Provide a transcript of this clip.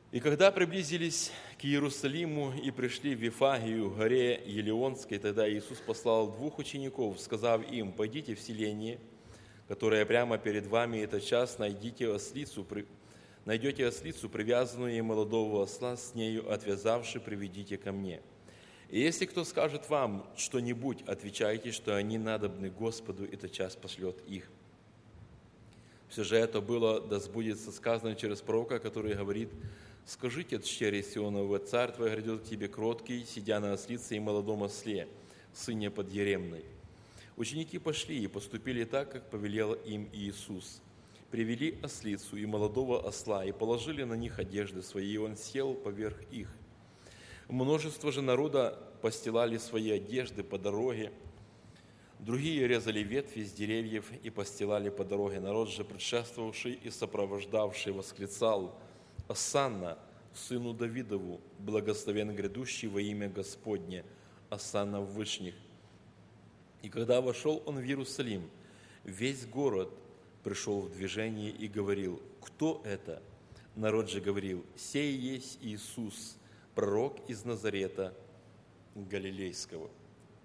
И когда приблизились к Иерусалиму и пришли в Вифагию, горе Елеонской, тогда Иисус послал 2 учеников, сказав им: «Пойдите в селение, которое прямо перед вами, и тотчас найдете ослицу, привязанную и молодого осла с нею, отвязавши, приведите ко мне. И если кто скажет вам что-нибудь, отвечайте, что они надобны Господу, и тотчас пошлет их». Все же это было, да сбудется сказано через пророка, который говорит: «Скажите дщери Сионову, царь твой грядет к тебе кроткий, сидя на ослице и молодом осле, сыне подъеремной». Ученики пошли и поступили так, как повелел им Иисус. Привели ослицу и молодого осла, и положили на них одежды свои, и он сел поверх их. Множество же народа постилали свои одежды по дороге, другие резали ветви с деревьев и постилали по дороге. Народ же, предшествовавший и сопровождавший, восклицал: «Осанна, сыну Давидову, благословен грядущий во имя Господне, осанна в вышних». И когда вошел он в Иерусалим, весь город пришел в движение и говорил: «Кто это?» Народ же говорил: «Сей есть Иисус, пророк из Назарета Галилейского».